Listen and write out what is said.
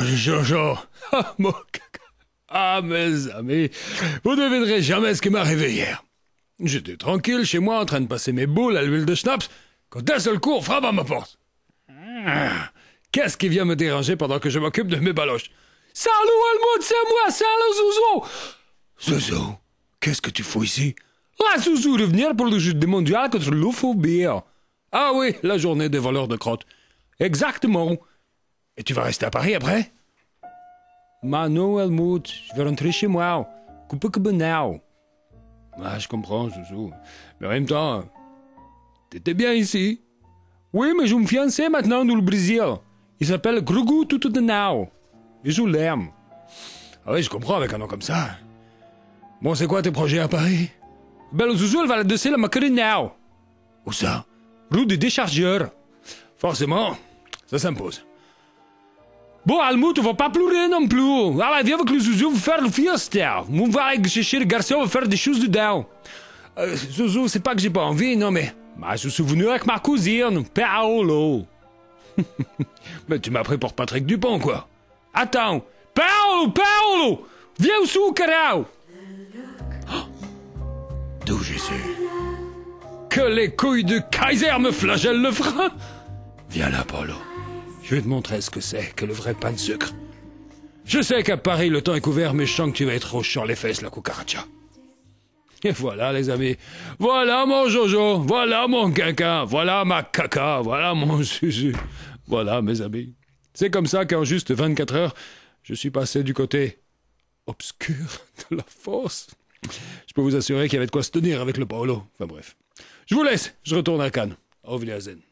Jojo. Ah, mon caca. Ah, mes amis, vous ne devinerez jamais ce qui m'est arrivé hier. J'étais tranquille chez moi en train de passer mes boules à l'huile de schnapps quand d'un seul coup on frappe à ma porte. Qu'est-ce qui vient me déranger pendant que je m'occupe de mes baloches? Salut Helmut, c'est moi, salut Zouzou. Zouzou, qu'est-ce que tu fous ici? La Zouzou de venir pour le jeu mondial contre l'ophobie. Ah oui, la journée des voleurs de crottes. Exactement. Et tu vas rester à Paris après? Non, Helmut, je vais rentrer chez moi. Coupe que benau. Ah, je comprends, Zouzou. Mais en même temps, t'étais bien ici. Oui, mais je me fiancé maintenant dans le Brésil. Il s'appelle Grugu Tututenau. Et je l'aime. Ah oui, je comprends avec un nom comme ça. Bon, c'est quoi tes projets à Paris? Ben, le Zouzou, elle va la desser la Macarinau. Où ça? Rue des Déchargeurs. Forcément, ça s'impose. Bon, Helmut, on va pas pleurer non plus. Allez, viens avec le Zouzou, faire le fiesta. On va aller chercher le garçon, on va faire des choses dedans. Zouzou, c'est pas que j'ai pas envie, non, mais je suis souvenu avec ma cousine, Paolo. Mais tu m'as pris pour Patrick Dupont, quoi. Attends, Paolo, viens au sous, carao. D'où je sais? Que les couilles de Kaiser me flagellent le frein. Viens là, Paolo. Je vais te montrer ce que c'est que le vrai pain de sucre. Je sais qu'à Paris, le temps est couvert, mais je sens que tu vas être rouge sur les fesses, la cucaracha. Et voilà, les amis. Voilà mon Jojo. Voilà mon quinquin. Voilà ma caca. Voilà mon Zuzu. Voilà, mes amis. C'est comme ça qu'en juste 24 heures, je suis passé du côté obscur de la force. Je peux vous assurer qu'il y avait de quoi se tenir avec le Paolo. Enfin bref. Je vous laisse. Je retourne à Cannes. Auf Wiedersehen.